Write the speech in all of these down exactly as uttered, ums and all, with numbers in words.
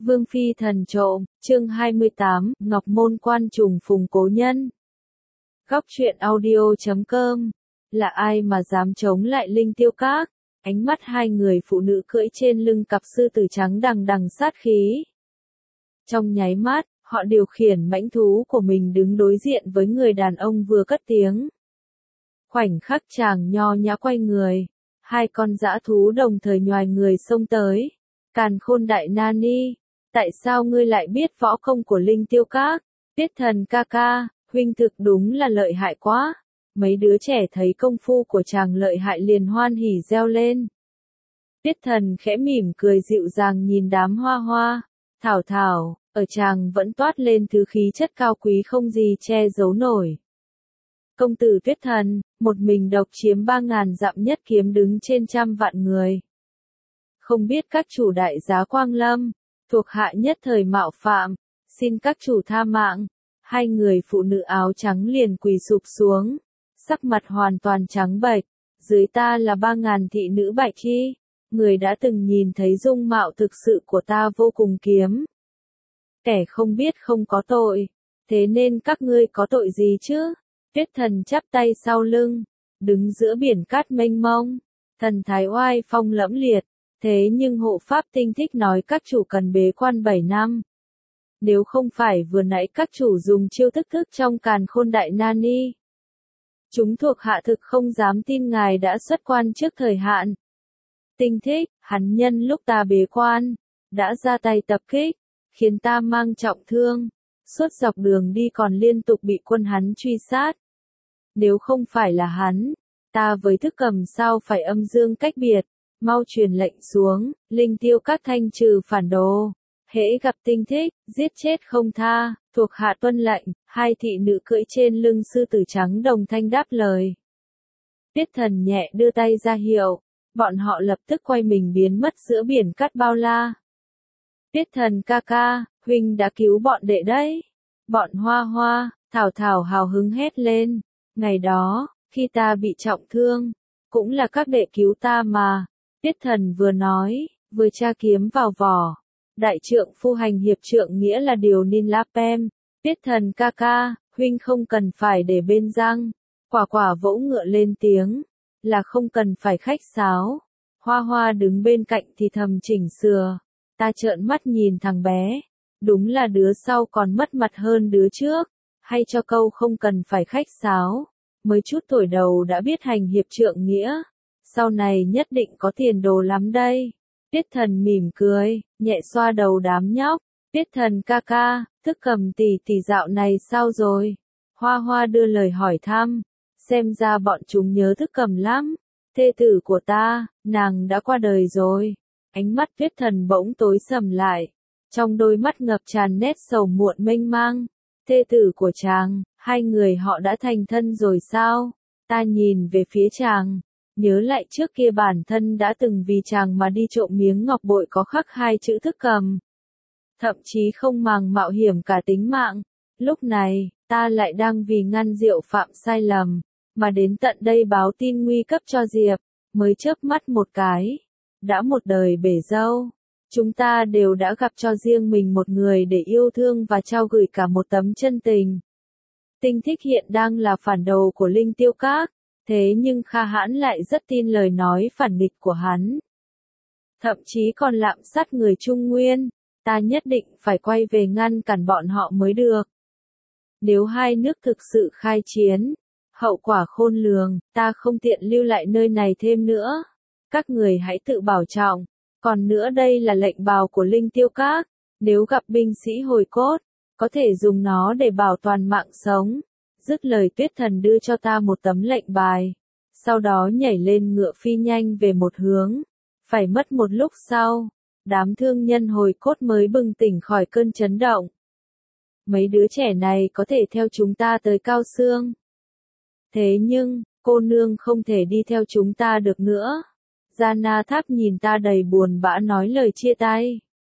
Vương phi thần trộm, chương hai mươi tám, Ngọc Môn quan trùng phùng cố nhân. Góc truyện audio chấm com. Là ai mà dám chống lại Linh Tiêu Các? Ánh mắt hai người phụ nữ cưỡi trên lưng cặp sư tử trắng đằng đằng sát khí. Trong nháy mắt, họ điều khiển mãnh thú của mình đứng đối diện với người đàn ông vừa cất tiếng. Khoảnh khắc chàng nho nhã quay người, hai con dã thú đồng thời nhoài người xông tới. Càn Khôn Đại Nani, tại sao ngươi lại biết võ công của Linh Tiêu Các? Tiết Thần ca ca, huynh thực đúng là lợi hại quá. Mấy đứa trẻ thấy công phu của chàng lợi hại liền hoan hỉ reo lên. Tiết Thần khẽ mỉm cười dịu dàng nhìn đám hoa hoa, thảo thảo, ở chàng vẫn toát lên thứ khí chất cao quý không gì che giấu nổi. Công tử Tiết Thần, một mình độc chiếm ba ngàn dặm nhất kiếm đứng trên trăm vạn người. Không biết các chủ đại giá Quang Lâm, thuộc hạ nhất thời mạo phạm, xin các chủ tha mạng. Hai người phụ nữ áo trắng liền quỳ sụp xuống, sắc mặt hoàn toàn trắng bệch, dưới ta là ba ngàn thị nữ Bạch Chi, người đã từng nhìn thấy dung mạo thực sự của ta vô cùng kiếm. Kẻ không biết không có tội, thế nên các ngươi có tội gì chứ? Tiết Thần chắp tay sau lưng, đứng giữa biển cát mênh mông, thần thái oai phong lẫm liệt. Thế nhưng hộ pháp Tinh Thích nói các chủ cần bế quan bảy năm. Nếu không phải vừa nãy các chủ dùng chiêu thức thức trong Càn Khôn Đại Nani, chúng thuộc hạ thực không dám tin ngài đã xuất quan trước thời hạn. Tinh Thích, hắn nhân lúc ta bế quan, đã ra tay tập kích, khiến ta mang trọng thương, suốt dọc đường đi còn liên tục bị quân hắn truy sát. Nếu không phải là hắn, ta với Thức Cầm sao phải âm dương cách biệt. Mau truyền lệnh xuống, Linh Tiêu Các thanh trừ phản đồ. Hễ gặp Tinh Thích, giết chết không tha, thuộc hạ tuân lệnh. Hai thị nữ cưỡi trên lưng sư tử trắng đồng thanh đáp lời. Tiết Thần nhẹ đưa tay ra hiệu, bọn họ lập tức quay mình biến mất giữa biển cát bao la. Tiết Thần ca ca, huynh đã cứu bọn đệ đấy. Bọn hoa hoa, thảo thảo hào hứng hét lên. Ngày đó, khi ta bị trọng thương, cũng là các đệ cứu ta mà. Tiết Thần vừa nói, vừa tra kiếm vào vỏ. Đại trượng phu hành hiệp trượng nghĩa là điều nên láp em. Tiết Thần ca ca, huynh không cần phải để bên răng. Quả quả vỗ ngựa lên tiếng, là không cần phải khách sáo. Hoa hoa đứng bên cạnh thì thầm chỉnh sửa. Ta trợn mắt nhìn thằng bé. Đúng là đứa sau còn mất mặt hơn đứa trước. Hay cho câu không cần phải khách sáo. Mới chút tuổi đầu đã biết hành hiệp trượng nghĩa. Sau này nhất định có tiền đồ lắm đây. Tiết Thần mỉm cười, nhẹ xoa đầu đám nhóc. Tiết Thần ca ca, Thức Cầm tỷ tỷ dạo này sao rồi? Hoa hoa đưa lời hỏi thăm. Xem ra bọn chúng nhớ Thức Cầm lắm. Thê tử của ta, nàng đã qua đời rồi. Ánh mắt Tiết Thần bỗng tối sầm lại. Trong đôi mắt ngập tràn nét sầu muộn mênh mang. Thê tử của chàng, hai người họ đã thành thân rồi sao? Ta nhìn về phía chàng. Nhớ lại trước kia bản thân đã từng vì chàng mà đi trộm miếng ngọc bội có khắc hai chữ Thức Cầm. Thậm chí không màng mạo hiểm cả tính mạng. Lúc này, ta lại đang vì ngăn Diệu phạm sai lầm, mà đến tận đây báo tin nguy cấp cho Diệp, mới chớp mắt một cái. Đã một đời bể dâu, chúng ta đều đã gặp cho riêng mình một người để yêu thương và trao gửi cả một tấm chân tình. Tinh Thích hiện đang là phản đồ của Linh Tiêu Các. Thế nhưng Kha Hãn lại rất tin lời nói phản nghịch của hắn. Thậm chí còn lạm sát người Trung Nguyên. Ta nhất định phải quay về ngăn cản bọn họ mới được. Nếu hai nước thực sự khai chiến, hậu quả khôn lường, ta không tiện lưu lại nơi này thêm nữa. Các người hãy tự bảo trọng. Còn nữa đây là lệnh bào của Linh Tiêu Các. Nếu gặp binh sĩ hồi cốt, có thể dùng nó để bảo toàn mạng sống. Dứt lời Tiết Thần đưa cho ta một tấm lệnh bài. Sau đó nhảy lên ngựa phi nhanh về một hướng. Phải mất một lúc sau, đám thương nhân hồi cốt mới bừng tỉnh khỏi cơn chấn động. Mấy đứa trẻ này có thể theo chúng ta tới Cao Xương. Thế nhưng, cô nương không thể đi theo chúng ta được nữa. Gia Na Tháp nhìn ta đầy buồn bã nói lời chia tay.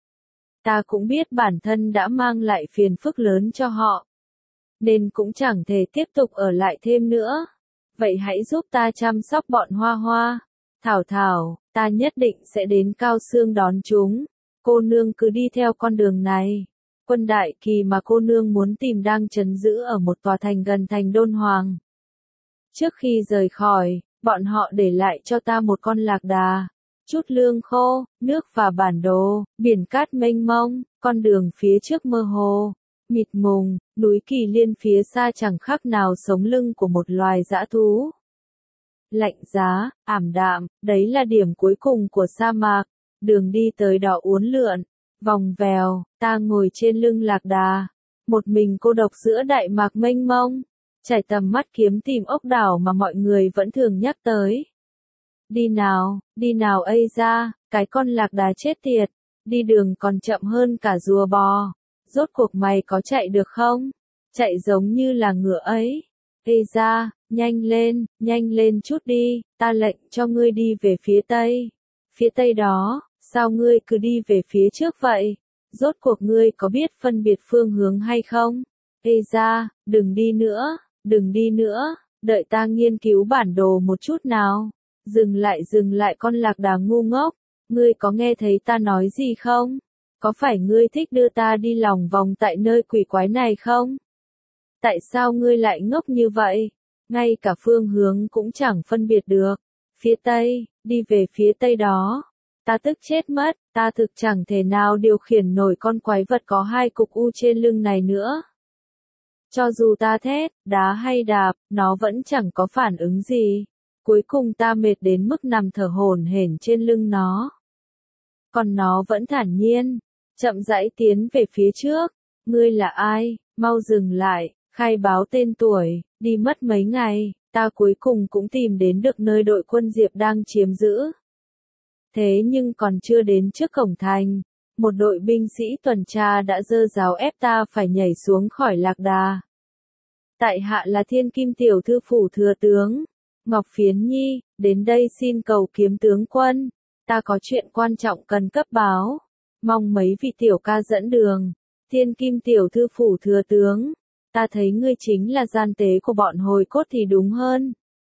Ta cũng biết bản thân đã mang lại phiền phức lớn cho họ. Nên cũng chẳng thể tiếp tục ở lại thêm nữa. Vậy hãy giúp ta chăm sóc bọn hoa hoa. Thảo thảo, ta nhất định sẽ đến Cao Xương đón chúng. cô nương cứ đi theo con đường này. Quân đại kỳ mà cô nương muốn tìm đang trấn giữ ở một tòa thành gần thành Đôn Hoàng. Trước khi rời khỏi, bọn họ để lại cho ta một con lạc đà, chút lương khô, nước và bản đồ, biển cát mênh mông, con đường phía trước mơ hồ, mịt mùng, núi Kỳ Liên phía xa chẳng khác nào sống lưng của một loài dã thú. Lạnh giá, ảm đạm, đấy là điểm cuối cùng của sa mạc, đường đi tới đó uốn lượn, vòng vèo, ta ngồi trên lưng lạc đà, một mình cô độc giữa đại mạc mênh mông, trải tầm mắt kiếm tìm ốc đảo mà mọi người vẫn thường nhắc tới. Đi nào, đi nào ây ra, cái con lạc đà chết tiệt, đi đường còn chậm hơn cả rùa bò, rốt cuộc mày có chạy được không? Chạy giống như là ngựa ấy. Ây ra, nhanh lên, nhanh lên chút đi, ta lệnh cho ngươi đi về phía tây. Phía tây đó, sao ngươi cứ đi về phía trước vậy? Rốt cuộc ngươi có biết phân biệt phương hướng hay không? Ây ra, đừng đi nữa, đừng đi nữa, đợi ta nghiên cứu bản đồ một chút nào. Dừng lại dừng lại con lạc đà ngu ngốc, ngươi có nghe thấy ta nói gì không? Có phải ngươi thích đưa ta đi lòng vòng tại nơi quỷ quái này không? Tại sao ngươi lại ngốc như vậy? Ngay cả phương hướng cũng chẳng phân biệt được. Phía tây, đi về phía tây đó. Ta tức chết mất, ta thực chẳng thể nào điều khiển nổi con quái vật có hai cục u trên lưng này nữa. Cho dù ta thét, đá hay đạp, nó vẫn chẳng có phản ứng gì. Cuối cùng ta mệt đến mức nằm thở hổn hển trên lưng nó. Còn nó vẫn thản nhiên, chậm rãi tiến về phía trước. Ngươi là ai? Mau dừng lại, khai báo tên tuổi, đi mất mấy ngày, ta cuối cùng cũng tìm đến được nơi đội quân Diệp đang chiếm giữ. Thế nhưng còn chưa đến trước cổng thành, một đội binh sĩ tuần tra đã giơ giáo ép ta phải nhảy xuống khỏi lạc đà. Tại hạ là Thiên Kim tiểu thư phủ thừa tướng Ngọc Phiến Nhi, đến đây xin cầu kiếm tướng quân, ta có chuyện quan trọng cần cấp báo, mong mấy vị tiểu ca dẫn đường. Thiên Kim tiểu thư phủ thừa tướng, ta thấy ngươi chính là gian tế của bọn hồi cốt thì đúng hơn.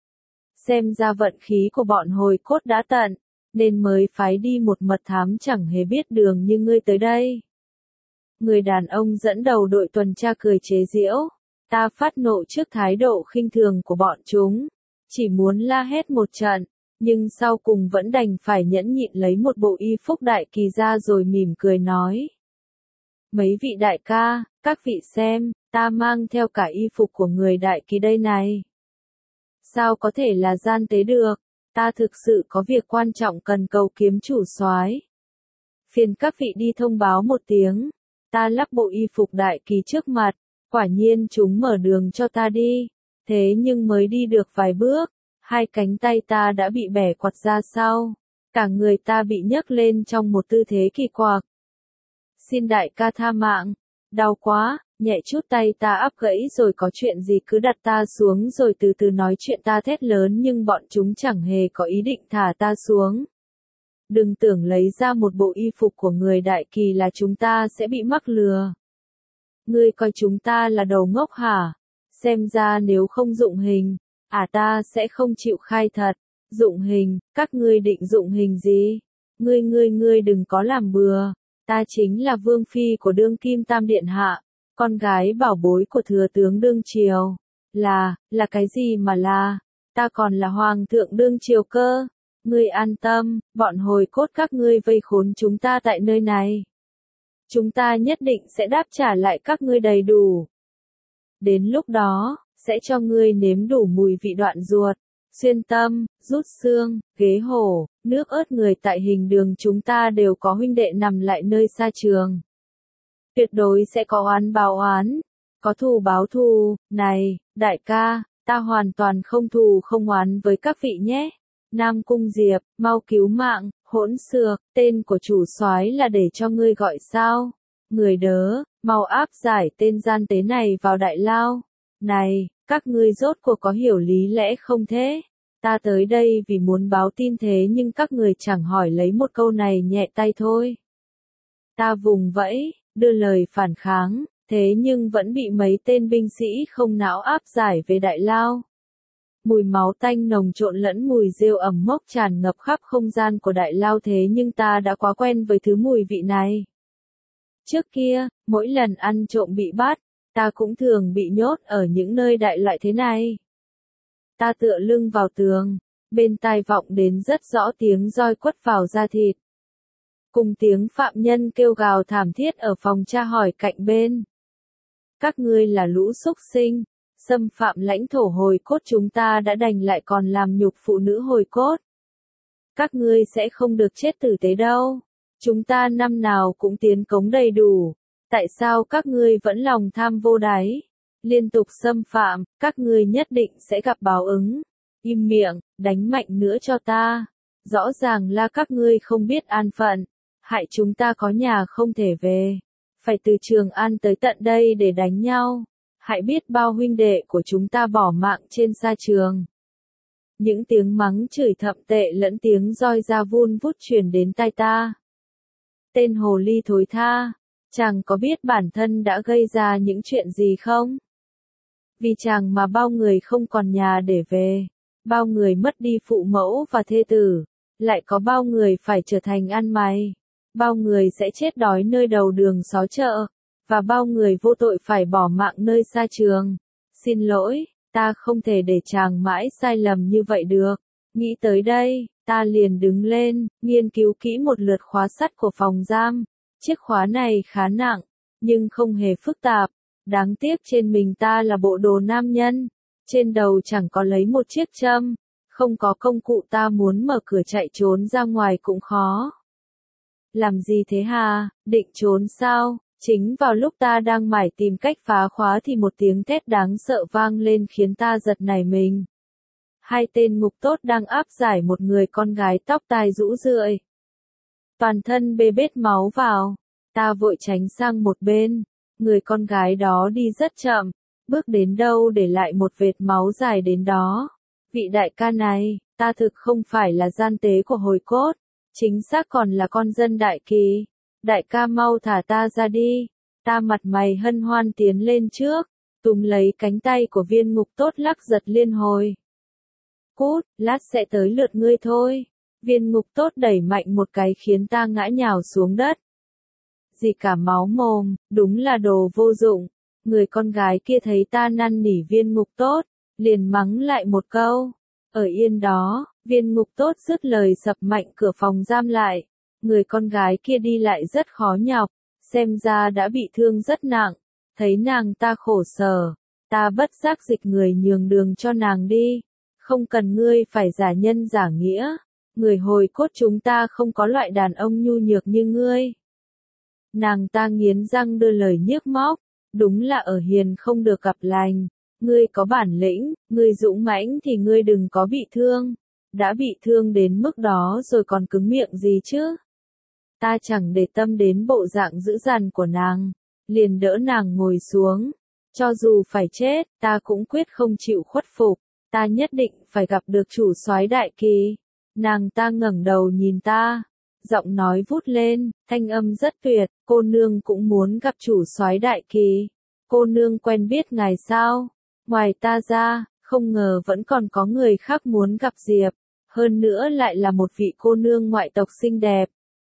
Xem ra vận khí của bọn hồi cốt đã tận, nên mới phái đi một mật thám chẳng hề biết đường như ngươi tới đây. Người đàn ông dẫn đầu đội tuần tra cười chế giễu, ta phát nộ trước thái độ khinh thường của bọn chúng. Chỉ muốn la hét một trận, nhưng sau cùng vẫn đành phải nhẫn nhịn lấy một bộ y phục đại kỳ ra rồi mỉm cười nói. Mấy vị đại ca, các vị xem, ta mang theo cả y phục của người đại kỳ đây này. Sao có thể là gian tế được, ta thực sự có việc quan trọng cần cầu kiếm chủ soái. Phiền các vị đi thông báo một tiếng, ta lắc bộ y phục đại kỳ trước mặt, quả nhiên chúng mở đường cho ta đi. Thế nhưng mới đi được vài bước, hai cánh tay ta đã bị bẻ quặt ra sau, cả người ta bị nhấc lên trong một tư thế kỳ quặc. Xin đại ca tha mạng, đau quá, nhẹ chút tay ta áp gãy rồi có chuyện gì cứ đặt ta xuống rồi từ từ nói chuyện ta thét lớn nhưng bọn chúng chẳng hề có ý định thả ta xuống. Đừng tưởng lấy ra một bộ y phục của người đại kỳ là chúng ta sẽ bị mắc lừa. Ngươi coi chúng ta là đầu ngốc hả? Xem ra nếu không dụng hình, à ta sẽ không chịu khai thật. Dụng hình, các ngươi định dụng hình gì? Ngươi ngươi ngươi đừng có làm bừa. Ta chính là vương phi của đương kim tam điện hạ, con gái bảo bối của thừa tướng đương triều. Là, là cái gì mà là? Ta còn là hoàng thượng đương triều cơ. Ngươi an tâm, bọn hồi cốt các ngươi vây khốn chúng ta tại nơi này. Chúng ta nhất định sẽ đáp trả lại các ngươi đầy đủ. Đến lúc đó, sẽ cho ngươi nếm đủ mùi vị đoạn ruột, xuyên tâm, rút xương, ghế hổ, nước ớt người tại hình đường chúng ta đều có huynh đệ nằm lại nơi xa trường. Tuyệt đối sẽ có oán báo oán, có thù báo thù, này, đại ca, ta hoàn toàn không thù không oán với các vị nhé. Nam Cung Diệp, mau cứu mạng, hỗn xược, tên của chủ soái là để cho ngươi gọi sao? Người đớ, mau áp giải tên gian tế này vào đại lao. Này, các ngươi rốt cuộc có hiểu lý lẽ không thế? Ta tới đây vì muốn báo tin thế nhưng các người chẳng hỏi lấy một câu này nhẹ tay thôi. Ta vùng vẫy, đưa lời phản kháng, thế nhưng vẫn bị mấy tên binh sĩ không não áp giải về đại lao. Mùi máu tanh nồng trộn lẫn mùi rêu ẩm mốc tràn ngập khắp không gian của đại lao thế nhưng ta đã quá quen với thứ mùi vị này. Trước kia, mỗi lần ăn trộm bị bắt, ta cũng thường bị nhốt ở những nơi đại loại thế này. Ta tựa lưng vào tường, bên tai vọng đến rất rõ tiếng roi quất vào da thịt. Cùng tiếng phạm nhân kêu gào thảm thiết ở phòng tra hỏi cạnh bên. Các ngươi là lũ súc sinh, xâm phạm lãnh thổ hồi cốt chúng ta đã đành lại còn làm nhục phụ nữ hồi cốt. Các ngươi sẽ không được chết tử tế đâu. Chúng ta năm nào cũng tiến cống đầy đủ. Tại sao các ngươi vẫn lòng tham vô đáy? Liên tục xâm phạm, các ngươi nhất định sẽ gặp báo ứng. Im miệng, đánh mạnh nữa cho ta. Rõ ràng là các ngươi không biết an phận. Hại chúng ta có nhà không thể về. Phải từ Trường An tới tận đây để đánh nhau. Hãy biết bao huynh đệ của chúng ta bỏ mạng trên sa trường. Những tiếng mắng chửi thậm tệ lẫn tiếng roi ra vun vút truyền đến tai ta. Tên hồ ly thối tha, chàng có biết bản thân đã gây ra những chuyện gì không? Vì chàng mà bao người không còn nhà để về, bao người mất đi phụ mẫu và thê tử, lại có bao người phải trở thành ăn mày, bao người sẽ chết đói nơi đầu đường xó chợ, và bao người vô tội phải bỏ mạng nơi sa trường. Xin lỗi, ta không thể để chàng mãi sai lầm như vậy được. Nghĩ tới đây, ta liền đứng lên, nghiên cứu kỹ một lượt khóa sắt của phòng giam. Chiếc khóa này khá nặng, nhưng không hề phức tạp. Đáng tiếc trên mình ta là bộ đồ nam nhân. Trên đầu chẳng có lấy một chiếc châm. Không có công cụ ta muốn mở cửa chạy trốn ra ngoài cũng khó. Làm gì thế hà, định trốn sao? Chính vào lúc ta đang mải tìm cách phá khóa thì một tiếng thét đáng sợ vang lên khiến ta giật nảy mình. Hai tên ngục tốt đang áp giải một người con gái tóc tai rũ rượi. Toàn thân bê bết máu vào. Ta vội tránh sang một bên. Người con gái đó đi rất chậm. Bước đến đâu để lại một vệt máu dài đến đó. Vị đại ca này, ta thực không phải là gian tế của hồi cốt. Chính xác còn là con dân Đại Kỳ. Đại ca mau thả ta ra đi. Ta mặt mày hân hoan tiến lên trước, túm lấy cánh tay của viên ngục tốt lắc giật liên hồi. Cút, lát sẽ tới lượt ngươi thôi. Viên ngục tốt đẩy mạnh một cái khiến ta ngã nhào xuống đất. Gì cả máu mồm, đúng là đồ vô dụng. Người con gái kia thấy ta năn nỉ viên ngục tốt, liền mắng lại một câu. Ở yên đó, viên ngục tốt dứt lời sập mạnh cửa phòng giam lại. Người con gái kia đi lại rất khó nhọc, xem ra đã bị thương rất nặng. Thấy nàng ta khổ sở, ta bất giác dịch người nhường đường cho nàng đi. Không cần ngươi phải giả nhân giả nghĩa. Người hồi cốt chúng ta không có loại đàn ông nhu nhược như ngươi. Nàng ta nghiến răng đưa lời nhiếc móc. Đúng là ở hiền không được gặp lành. Ngươi có bản lĩnh, ngươi dũng mãnh thì ngươi đừng có bị thương. Đã bị thương đến mức đó rồi còn cứng miệng gì chứ? Ta chẳng để tâm đến bộ dạng dữ dằn của nàng, liền đỡ nàng ngồi xuống. Cho dù phải chết, ta cũng quyết không chịu khuất phục. Ta nhất định phải gặp được chủ soái Đại Kỳ. Nàng ta ngẩng đầu nhìn ta, giọng nói vút lên, thanh âm rất tuyệt. Cô nương cũng muốn gặp chủ soái Đại Kỳ. Cô nương quen biết ngài sao? Ngoài ta ra, không ngờ vẫn còn có người khác muốn gặp Diệp. Hơn nữa lại là một vị cô nương ngoại tộc xinh đẹp.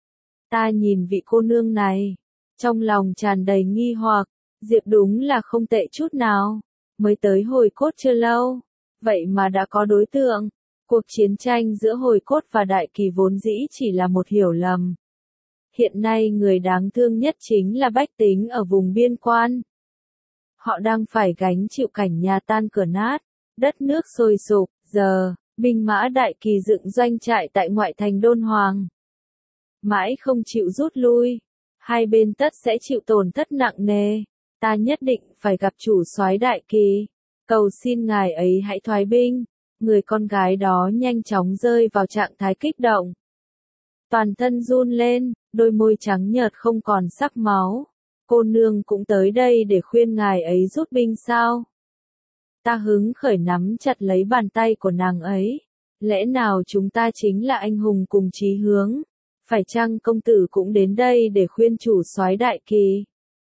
Ta nhìn vị cô nương này, trong lòng tràn đầy nghi hoặc. Diệp đúng là không tệ chút nào. Mới tới hồi cốt chưa lâu, vậy mà đã có đối tượng. Cuộc chiến tranh giữa hồi cốt và Đại Kỳ vốn dĩ chỉ là một hiểu lầm. Hiện nay người đáng thương nhất chính là bách tính ở vùng biên quan. Họ đang phải gánh chịu cảnh nhà tan cửa nát, đất nước sôi sục. Giờ, binh mã Đại Kỳ dựng doanh trại tại ngoại thành Đôn Hoàng. Mãi không chịu rút lui. Hai bên tất sẽ chịu tổn thất nặng nề. Ta nhất định phải gặp chủ soái Đại Kỳ. Cầu xin ngài ấy hãy thoái binh. Người con gái đó nhanh chóng rơi vào trạng thái kích động. Toàn thân run lên, đôi môi trắng nhợt không còn sắc máu. Cô nương cũng tới đây để khuyên ngài ấy rút binh sao? Ta hứng khởi nắm chặt lấy bàn tay của nàng ấy. Lẽ nào chúng ta chính là anh hùng cùng chí hướng? Phải chăng công tử cũng đến đây để khuyên chủ soái Đại Kỳ?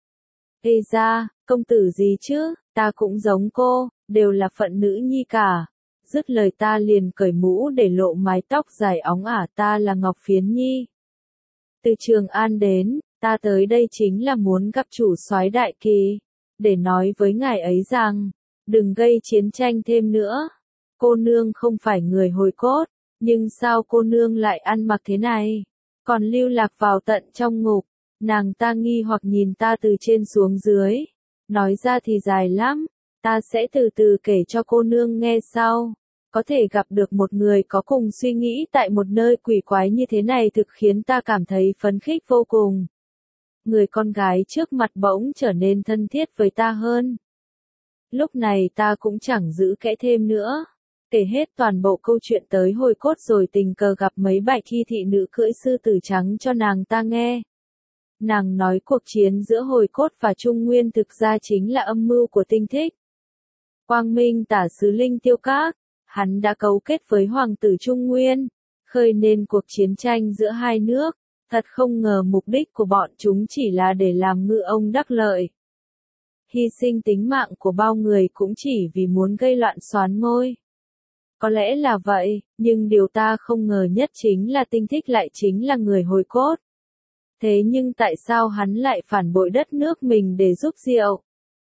Ê ra, công tử gì chứ, ta cũng giống cô, đều là phận nữ nhi cả. Dứt lời ta liền cởi mũ để lộ mái tóc dài óng ả, ta là Ngọc Phiến Nhi. Từ Trường An đến, ta tới đây chính là muốn gặp chủ soái Đại Kỳ, để nói với ngài ấy rằng, đừng gây chiến tranh thêm nữa. Cô nương không phải người hồi cốt, nhưng sao cô nương lại ăn mặc thế này, còn lưu lạc vào tận trong ngục. Nàng ta nghi hoặc nhìn ta từ trên xuống dưới, nói ra thì dài lắm, ta sẽ từ từ kể cho cô nương nghe sau. Có thể gặp được một người có cùng suy nghĩ tại một nơi quỷ quái như thế này thực khiến ta cảm thấy phấn khích vô cùng. Người con gái trước mặt bỗng trở nên thân thiết với ta hơn. Lúc này ta cũng chẳng giữ kẽ thêm nữa, kể hết toàn bộ câu chuyện tới hồi cốt rồi tình cờ gặp mấy bạch y thị nữ cưỡi sư tử trắng cho nàng ta nghe. Nàng nói cuộc chiến giữa hồi cốt và Trung Nguyên thực ra chính là âm mưu của Tinh Thích. Quang Minh tả sứ Linh Tiêu Các, hắn đã cấu kết với hoàng tử Trung Nguyên, khơi nên cuộc chiến tranh giữa hai nước. Thật không ngờ mục đích của bọn chúng chỉ là để làm ngư ông đắc lợi. Hy sinh tính mạng của bao người cũng chỉ vì muốn gây loạn soán ngôi. Có lẽ là vậy, nhưng điều ta không ngờ nhất chính là Tinh Thích lại chính là người hồi cốt. Thế nhưng tại sao hắn lại phản bội đất nước mình để giúp Diệu?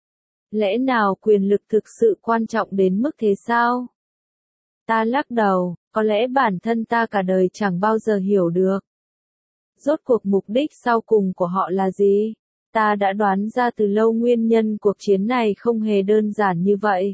Lẽ nào quyền lực thực sự quan trọng đến mức thế sao? Ta lắc đầu, có lẽ bản thân ta cả đời chẳng bao giờ hiểu được. Rốt cuộc mục đích sau cùng của họ là gì? Ta đã đoán ra từ lâu nguyên nhân cuộc chiến này không hề đơn giản như vậy.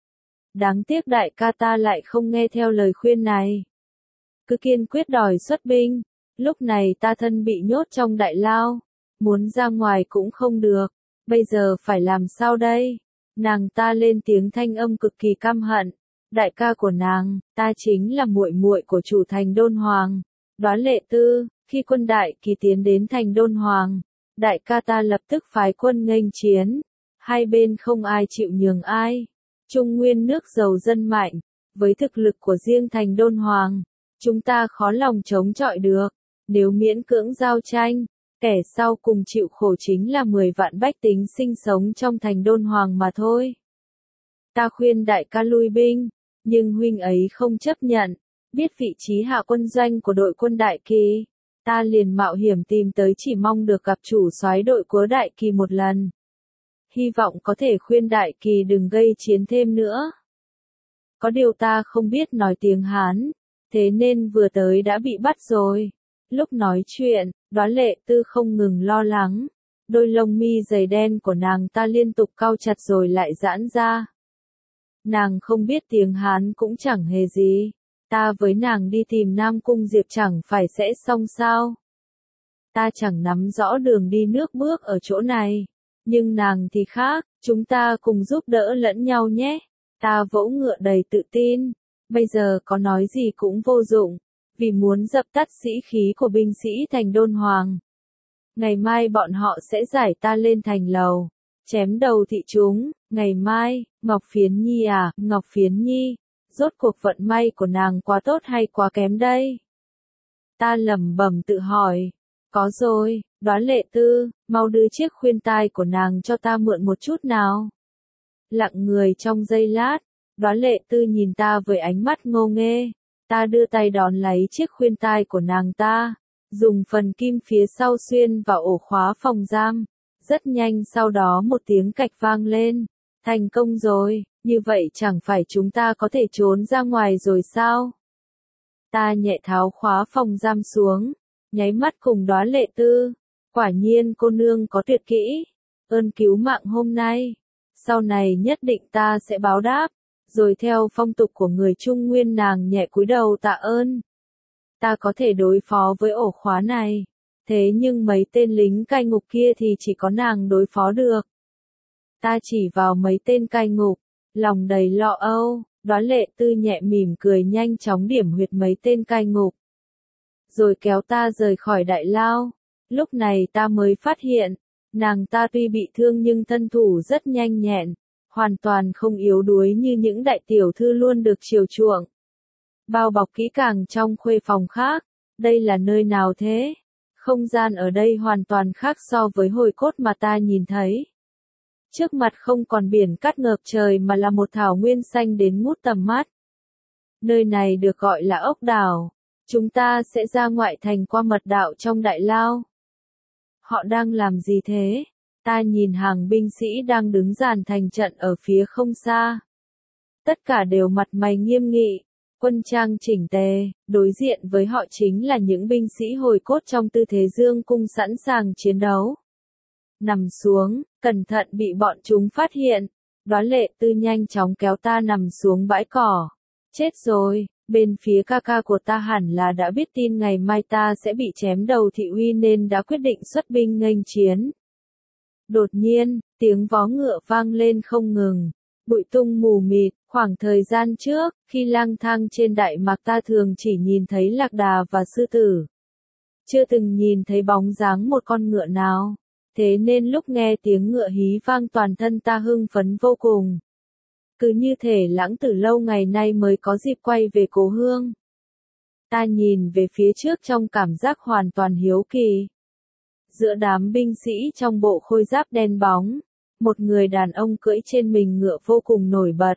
Đáng tiếc đại ca ta lại không nghe theo lời khuyên này. Cứ kiên quyết đòi xuất binh. Lúc này ta thân bị nhốt trong đại lao. Muốn ra ngoài cũng không được. Bây giờ phải làm sao đây? Nàng ta lên tiếng thanh âm cực kỳ căm hận. Đại ca của nàng, ta chính là muội muội của chủ thành Đôn Hoàng, Đoán Lệ Tư. Khi quân Đại Kỳ tiến đến thành Đôn Hoàng, đại ca ta lập tức phái quân nghênh chiến. Hai bên không ai chịu nhường ai. Trung Nguyên nước giàu dân mạnh, với thực lực của riêng thành Đôn Hoàng, chúng ta khó lòng chống chọi được. Nếu miễn cưỡng giao tranh, kẻ sau cùng chịu khổ chính là mười vạn bách tính sinh sống trong thành Đôn Hoàng mà thôi. Ta khuyên đại ca lui binh, nhưng huynh ấy không chấp nhận. Biết vị trí hạ quân doanh của đội quân Đại Kỳ, ta liền mạo hiểm tìm tới chỉ mong được gặp chủ soái đội của Đại Kỳ một lần. Hy vọng có thể khuyên Đại Kỳ đừng gây chiến thêm nữa. Có điều ta không biết nói tiếng Hán, thế nên vừa tới đã bị bắt rồi. Lúc nói chuyện, Đoán Lệ Tư không ngừng lo lắng. Đôi lông mi dày đen của nàng ta liên tục cau chặt rồi lại giãn ra. Nàng không biết tiếng Hán cũng chẳng hề gì. Ta với nàng đi tìm Nam Cung Diệp chẳng phải sẽ xong sao? Ta chẳng nắm rõ đường đi nước bước ở chỗ này. Nhưng nàng thì khác, chúng ta cùng giúp đỡ lẫn nhau nhé. Ta vỗ ngựa đầy tự tin. Bây giờ có nói gì cũng vô dụng, vì muốn dập tắt sĩ khí của binh sĩ thành Đôn Hoàng. Ngày mai bọn họ sẽ giải ta lên thành lầu, chém đầu thị chúng. Ngày mai, Ngọc Phiến Nhi à, Ngọc Phiến Nhi, rốt cuộc vận may của nàng quá tốt hay quá kém đây? Ta lẩm bẩm tự hỏi. Có rồi, Đoán Lệ Tư, mau đưa chiếc khuyên tai của nàng cho ta mượn một chút nào. Lặng người trong giây lát, Đoán Lệ Tư nhìn ta với ánh mắt ngô nghê. Ta đưa tay đón lấy chiếc khuyên tai của nàng ta, dùng phần kim phía sau xuyên vào ổ khóa phòng giam. Rất nhanh sau đó một tiếng cạch vang lên. Thành công rồi, như vậy chẳng phải chúng ta có thể trốn ra ngoài rồi sao? Ta nhẹ tháo khóa phòng giam xuống, nháy mắt cùng Đoán Lệ Tư. Quả nhiên cô nương có tuyệt kỹ, ơn cứu mạng hôm nay. Sau này nhất định ta sẽ báo đáp. Rồi theo phong tục của người Trung Nguyên nàng nhẹ cúi đầu tạ ơn. Ta có thể đối phó với ổ khóa này. Thế nhưng mấy tên lính cai ngục kia thì chỉ có nàng đối phó được. Ta chỉ vào mấy tên cai ngục, lòng đầy lo âu. Đoán Lệ Tư nhẹ mỉm cười nhanh chóng điểm huyệt mấy tên cai ngục. Rồi kéo ta rời khỏi đại lao. Lúc này ta mới phát hiện, nàng ta tuy bị thương nhưng thân thủ rất nhanh nhẹn, hoàn toàn không yếu đuối như những đại tiểu thư luôn được chiều chuộng. Bao bọc kỹ càng trong khuê phòng khác, đây là nơi nào thế? Không gian ở đây hoàn toàn khác so với hồi cốt mà ta nhìn thấy. Trước mặt không còn biển cát ngập trời mà là một thảo nguyên xanh đến ngút tầm mắt. Nơi này được gọi là ốc đảo. Chúng ta sẽ ra ngoại thành qua mật đạo trong đại lao. Họ đang làm gì thế? Ta nhìn hàng binh sĩ đang đứng dàn thành trận ở phía không xa. Tất cả đều mặt mày nghiêm nghị, quân trang chỉnh tề, đối diện với họ chính là những binh sĩ hồi cốt trong tư thế dương cung sẵn sàng chiến đấu. Nằm xuống, cẩn thận bị bọn chúng phát hiện. Đoá Lệ Tư nhanh chóng kéo ta nằm xuống bãi cỏ. Chết rồi, bên phía ca ca của ta hẳn là đã biết tin ngày mai ta sẽ bị chém đầu thị uy nên đã quyết định xuất binh nghênh chiến. Đột nhiên, tiếng vó ngựa vang lên không ngừng. Bụi tung mù mịt, khoảng thời gian trước, khi lang thang trên Đại Mạc ta thường chỉ nhìn thấy lạc đà và sư tử. Chưa từng nhìn thấy bóng dáng một con ngựa nào. Thế nên lúc nghe tiếng ngựa hí vang toàn thân ta hưng phấn vô cùng. Cứ như thể lãng tử lâu ngày nay mới có dịp quay về cố hương. Ta nhìn về phía trước trong cảm giác hoàn toàn hiếu kỳ. Giữa đám binh sĩ trong bộ khôi giáp đen bóng, một người đàn ông cưỡi trên mình ngựa vô cùng nổi bật.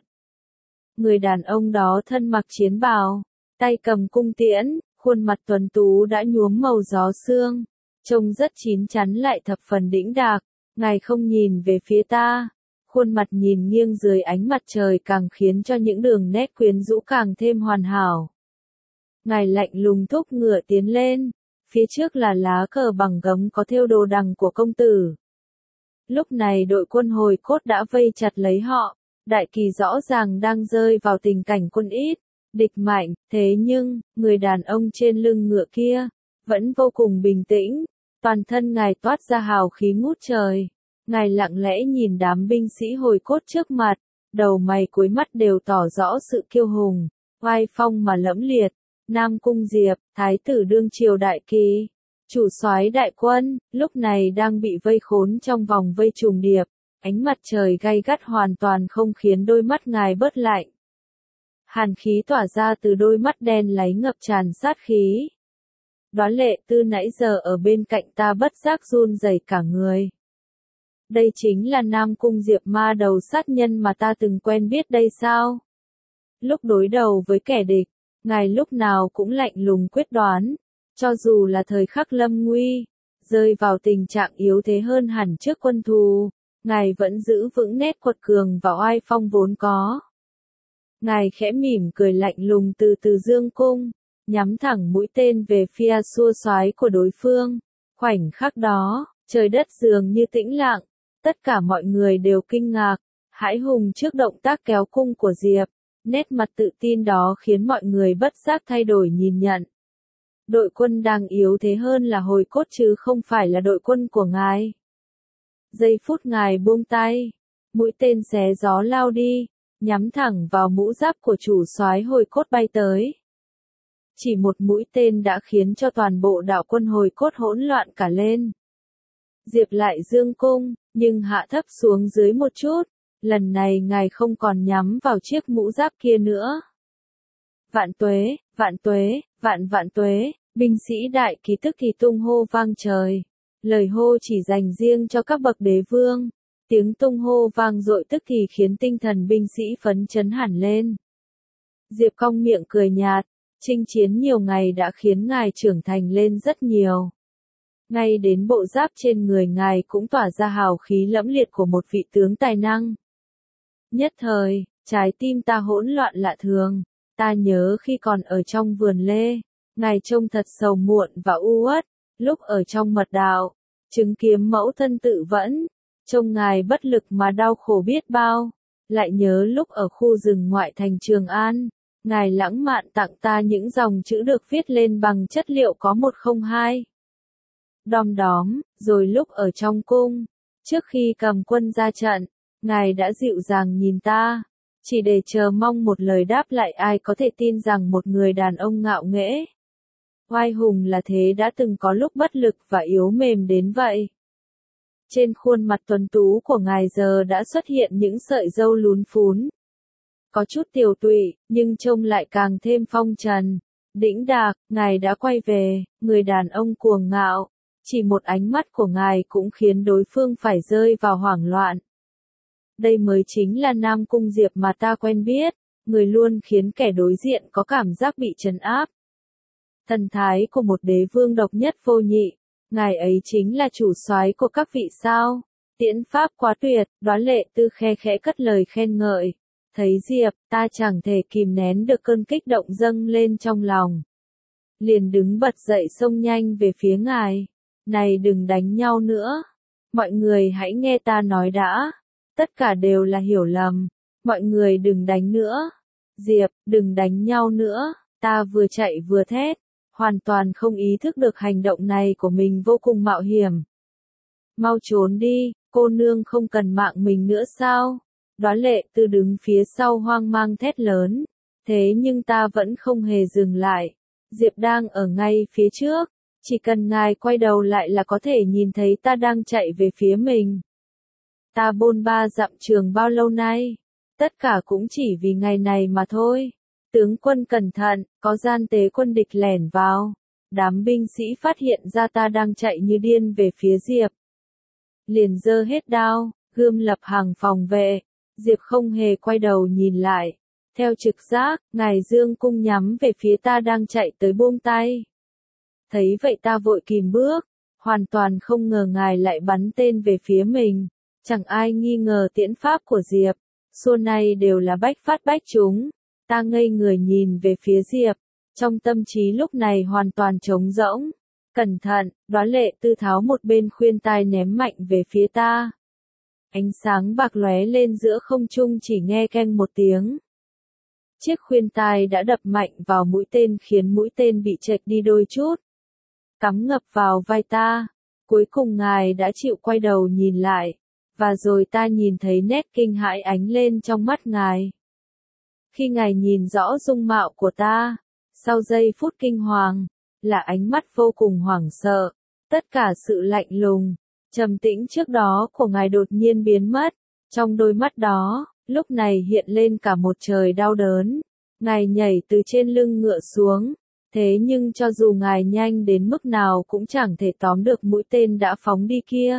Người đàn ông đó thân mặc chiến bào, tay cầm cung tiễn, khuôn mặt tuấn tú đã nhuốm màu gió sương, trông rất chín chắn lại thập phần đĩnh đạc. Ngài không nhìn về phía ta, khuôn mặt nhìn nghiêng dưới ánh mặt trời càng khiến cho những đường nét quyến rũ càng thêm hoàn hảo. Ngài lạnh lùng thúc ngựa tiến lên, phía trước là lá cờ bằng gấm có thêu đồ đằng của công tử. Lúc này đội quân hồi cốt đã vây chặt lấy họ, đại kỳ rõ ràng đang rơi vào tình cảnh quân ít, địch mạnh, thế nhưng, người đàn ông trên lưng ngựa kia, vẫn vô cùng bình tĩnh, toàn thân ngài toát ra hào khí ngút trời. Ngài lặng lẽ nhìn đám binh sĩ hồi cốt trước mặt, đầu mày cuối mắt đều tỏ rõ sự kiêu hùng, oai phong mà lẫm liệt. Nam Cung Diệp, thái tử đương triều đại kỳ, chủ soái đại quân, lúc này đang bị vây khốn trong vòng vây trùng điệp, ánh mặt trời gay gắt hoàn toàn không khiến đôi mắt ngài bớt lạnh. Hàn khí tỏa ra từ đôi mắt đen láy ngập tràn sát khí. Đoá Lệ Tư nãy giờ ở bên cạnh ta bất giác run rẩy cả người. Đây chính là Nam Cung Diệp ma đầu sát nhân mà ta từng quen biết đây sao? Lúc đối đầu với kẻ địch, ngài lúc nào cũng lạnh lùng quyết đoán, cho dù là thời khắc lâm nguy, rơi vào tình trạng yếu thế hơn hẳn trước quân thù, ngài vẫn giữ vững nét quật cường và oai phong vốn có. Ngài khẽ mỉm cười lạnh lùng từ từ dương cung, nhắm thẳng mũi tên về phía xua soái của đối phương. Khoảnh khắc đó, trời đất dường như tĩnh lặng, tất cả mọi người đều kinh ngạc, hãi hùng trước động tác kéo cung của Diệp. Nét mặt tự tin đó khiến mọi người bất giác thay đổi nhìn nhận. Đội quân đang yếu thế hơn là hồi cốt chứ không phải là đội quân của ngài. Giây phút ngài buông tay, mũi tên xé gió lao đi, nhắm thẳng vào mũ giáp của chủ soái hồi cốt bay tới. Chỉ một mũi tên đã khiến cho toàn bộ đạo quân hồi cốt hỗn loạn cả lên. Diệp lại dương cung, nhưng hạ thấp xuống dưới một chút. Lần này ngài không còn nhắm vào chiếc mũ giáp kia nữa. Vạn tuế, vạn tuế, vạn vạn tuế, binh sĩ đại kỳ tức thì tung hô vang trời. Lời hô chỉ dành riêng cho các bậc đế vương. Tiếng tung hô vang dội tức thì khiến tinh thần binh sĩ phấn chấn hẳn lên. Diệp cong miệng cười nhạt, chinh chiến nhiều ngày đã khiến ngài trưởng thành lên rất nhiều. Ngay đến bộ giáp trên người ngài cũng tỏa ra hào khí lẫm liệt của một vị tướng tài năng. Nhất thời, trái tim ta hỗn loạn lạ thường, ta nhớ khi còn ở trong vườn lê, ngài trông thật sầu muộn và u uất, lúc ở trong mật đạo, chứng kiến mẫu thân tự vẫn, trông ngài bất lực mà đau khổ biết bao, lại nhớ lúc ở khu rừng ngoại thành Trường An, ngài lãng mạn tặng ta những dòng chữ được viết lên bằng chất liệu có một không hai. Đom đóm, rồi lúc ở trong cung, trước khi cầm quân ra trận, ngài đã dịu dàng nhìn ta, chỉ để chờ mong một lời đáp lại. Ai có thể tin rằng một người đàn ông ngạo nghễ, oai hùng là thế đã từng có lúc bất lực và yếu mềm đến vậy. Trên khuôn mặt tuấn tú của ngài giờ đã xuất hiện những sợi râu lún phún. Có chút tiều tụy, nhưng trông lại càng thêm phong trần, đĩnh đạc. Ngài đã quay về, người đàn ông cuồng ngạo. Chỉ một ánh mắt của ngài cũng khiến đối phương phải rơi vào hoảng loạn. Đây mới chính là Nam Cung Diệp mà ta quen biết. người luôn khiến kẻ đối diện có cảm giác bị trấn áp. Thần thái của một đế vương độc nhất vô nhị, ngài ấy chính là chủ soái của các vị sao? Tiễn pháp quá tuyệt, Đoá Lệ Tư khe khẽ cất lời khen ngợi. Thấy Diệp, ta chẳng thể kìm nén được cơn kích động dâng lên trong lòng. Liền đứng bật dậy xông nhanh về phía ngài. Này đừng đánh nhau nữa. Mọi người hãy nghe ta nói đã. Tất cả đều là hiểu lầm. Mọi người đừng đánh nữa. Diệp, đừng đánh nhau nữa. Ta vừa chạy vừa thét. Hoàn toàn không ý thức được hành động này của mình vô cùng mạo hiểm. Mau trốn đi, cô nương không cần mạng mình nữa sao? Đoá Lệ Tư đứng phía sau hoang mang thét lớn. Thế nhưng ta vẫn không hề dừng lại. Diệp đang ở ngay phía trước. Chỉ cần ngài quay đầu lại là có thể nhìn thấy ta đang chạy về phía mình. Ta bôn ba dặm trường bao lâu nay? Tất cả cũng chỉ vì ngày này mà thôi. Tướng quân cẩn thận, có gian tế quân địch lẻn vào. Đám binh sĩ phát hiện ra ta đang chạy như điên về phía Diệp. Liền giơ hết đao, gươm lập hàng phòng vệ. Diệp không hề quay đầu nhìn lại. Theo trực giác, ngài dương cung nhắm về phía ta đang chạy tới buông tay. Thấy vậy ta vội kìm bước, hoàn toàn không ngờ ngài lại bắn tên về phía mình. Chẳng ai nghi ngờ tiễn pháp của Diệp, xua nay đều là bách phát bách trúng. Ta ngây người nhìn về phía Diệp, trong tâm trí lúc này hoàn toàn trống rỗng. Cẩn thận, Đoá Lệ Tư tháo một bên khuyên tai ném mạnh về phía ta. Ánh sáng bạc lóe lên giữa không trung chỉ nghe keng một tiếng. Chiếc khuyên tai đã đập mạnh vào mũi tên khiến mũi tên bị chệch đi đôi chút. Cắm ngập vào vai ta. Cuối cùng ngài đã chịu quay đầu nhìn lại. Và rồi ta nhìn thấy nét kinh hãi ánh lên trong mắt ngài. Khi ngài nhìn rõ dung mạo của ta, sau giây phút kinh hoàng, là ánh mắt vô cùng hoảng sợ. Tất cả sự lạnh lùng, trầm tĩnh trước đó của ngài đột nhiên biến mất. Trong đôi mắt đó, lúc này hiện lên cả một trời đau đớn. Ngài nhảy từ trên lưng ngựa xuống. Thế nhưng cho dù ngài nhanh đến mức nào cũng chẳng thể tóm được mũi tên đã phóng đi kia.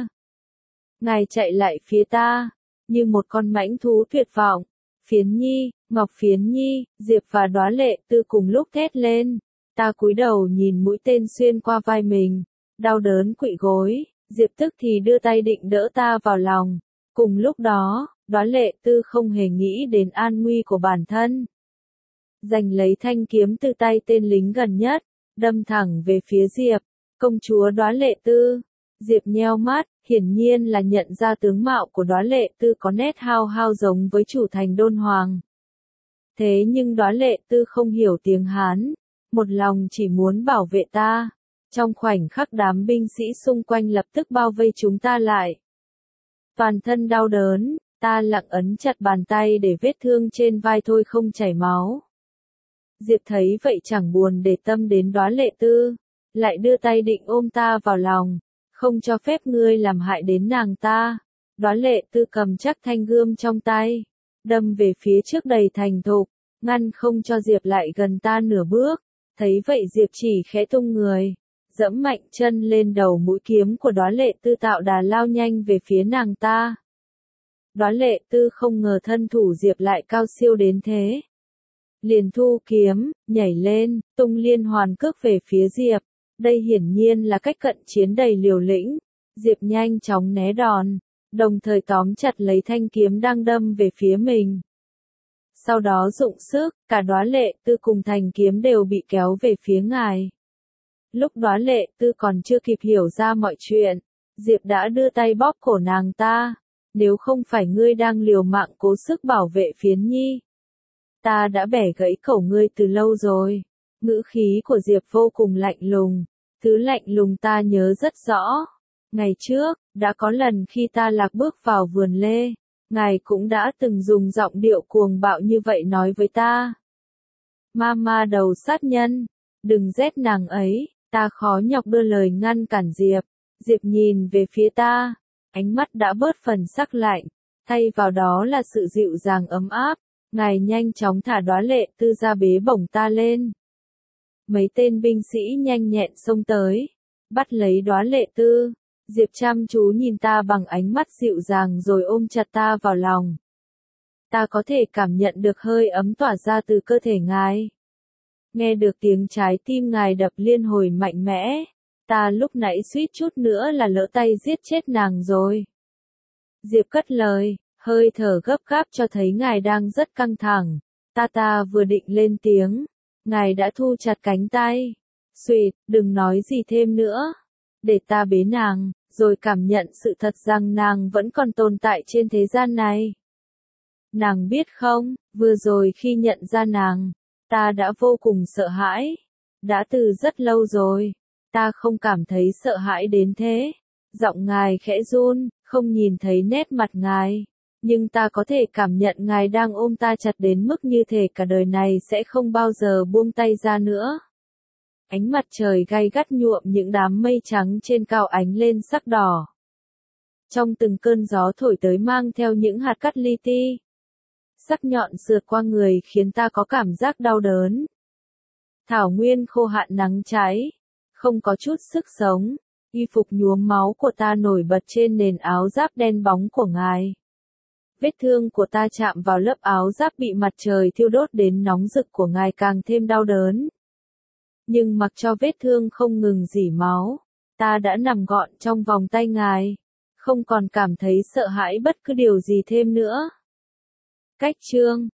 Ngài chạy lại phía ta, như một con mãnh thú tuyệt vọng. Phiến Nhi, Ngọc Phiến Nhi, Diệp và Đoá Lệ Tư cùng lúc thét lên. Ta cúi đầu nhìn mũi tên xuyên qua vai mình, đau đớn quỵ gối. Diệp tức thì đưa tay định đỡ ta vào lòng. Cùng lúc đó, Đoá Lệ Tư không hề nghĩ đến an nguy của bản thân. Giành lấy thanh kiếm từ tay tên lính gần nhất, đâm thẳng về phía Diệp. Công chúa Đoá Lệ Tư. Diệp nheo mắt, hiển nhiên là nhận ra tướng mạo của Đoá Lệ Tư có nét hao hao giống với chủ thành Đôn Hoàng. Thế nhưng Đoá Lệ Tư không hiểu tiếng Hán, một lòng chỉ muốn bảo vệ ta. Trong khoảnh khắc đám binh sĩ xung quanh lập tức bao vây chúng ta lại. Toàn thân đau đớn, ta lặng ấn chặt bàn tay để vết thương trên vai thôi không chảy máu. Diệp thấy vậy chẳng buồn để tâm đến Đoá Lệ Tư, lại đưa tay định ôm ta vào lòng, không cho phép ngươi làm hại đến nàng ta. Đoá Lệ Tư cầm chắc thanh gươm trong tay, đâm về phía trước đầy thành thục, ngăn không cho Diệp lại gần ta nửa bước. Thấy vậy Diệp chỉ khẽ tung người, dẫm mạnh chân lên đầu mũi kiếm của Đoá Lệ Tư tạo đà lao nhanh về phía nàng ta. Đoá Lệ Tư không ngờ thân thủ Diệp lại cao siêu đến thế. Liền thu kiếm, nhảy lên, tung liên hoàn cước về phía Diệp. Đây hiển nhiên là cách cận chiến đầy liều lĩnh. Diệp nhanh chóng né đòn, đồng thời tóm chặt lấy thanh kiếm đang đâm về phía mình. Sau đó dụng sức, cả Đoá Lệ Tư cùng thanh kiếm đều bị kéo về phía ngài. Lúc Đoá Lệ Tư còn chưa kịp hiểu ra mọi chuyện, Diệp đã đưa tay bóp cổ nàng ta. Nếu không phải ngươi đang liều mạng cố sức bảo vệ Phiến Nhi, ta đã bẻ gãy cổ ngươi từ lâu rồi. Ngữ khí của Diệp vô cùng lạnh lùng, thứ lạnh lùng ta nhớ rất rõ. Ngày trước, đã có lần khi ta lạc bước vào vườn lê, ngài cũng đã từng dùng giọng điệu cuồng bạo như vậy nói với ta. Mama đầu sát nhân, đừng giết nàng ấy. Ta khó nhọc đưa lời ngăn cản Diệp. Diệp nhìn về phía ta, ánh mắt đã bớt phần sắc lạnh, thay vào đó là sự dịu dàng ấm áp. Ngài nhanh chóng thả Đoá Lệ Tư ra bế bổng ta lên. Mấy tên binh sĩ nhanh nhẹn xông tới, bắt lấy Đoá Lệ Tư. Diệp chăm chú nhìn ta bằng ánh mắt dịu dàng rồi ôm chặt ta vào lòng. Ta có thể cảm nhận được hơi ấm tỏa ra từ cơ thể ngài. Nghe được tiếng trái tim ngài đập liên hồi mạnh mẽ. Ta lúc nãy suýt chút nữa là lỡ tay giết chết nàng rồi. Diệp cất lời, hơi thở gấp gáp cho thấy ngài đang rất căng thẳng. Ta ta vừa định lên tiếng. Ngài đã thu chặt cánh tay. Xuyệt, đừng nói gì thêm nữa. Để ta bế nàng, rồi cảm nhận sự thật rằng nàng vẫn còn tồn tại trên thế gian này. Nàng biết không, vừa rồi khi nhận ra nàng, ta đã vô cùng sợ hãi. Đã từ rất lâu rồi, ta không cảm thấy sợ hãi đến thế. Giọng ngài khẽ run, không nhìn thấy nét mặt ngài. Nhưng ta có thể cảm nhận ngài đang ôm ta chặt đến mức như thể cả đời này sẽ không bao giờ buông tay ra nữa. Ánh mặt trời gay gắt nhuộm những đám mây trắng trên cao ánh lên sắc đỏ. Trong từng cơn gió thổi tới mang theo những hạt cát li ti. Sắc nhọn sượt qua người khiến ta có cảm giác đau đớn. Thảo nguyên khô hạn nắng cháy, không có chút sức sống. Y phục nhuốm máu của ta nổi bật trên nền áo giáp đen bóng của ngài. Vết thương của ta chạm vào lớp áo giáp bị mặt trời thiêu đốt đến nóng rực của ngài càng thêm đau đớn. Nhưng mặc cho vết thương không ngừng rỉ máu, ta đã nằm gọn trong vòng tay ngài, không còn cảm thấy sợ hãi bất cứ điều gì thêm nữa. Cách chương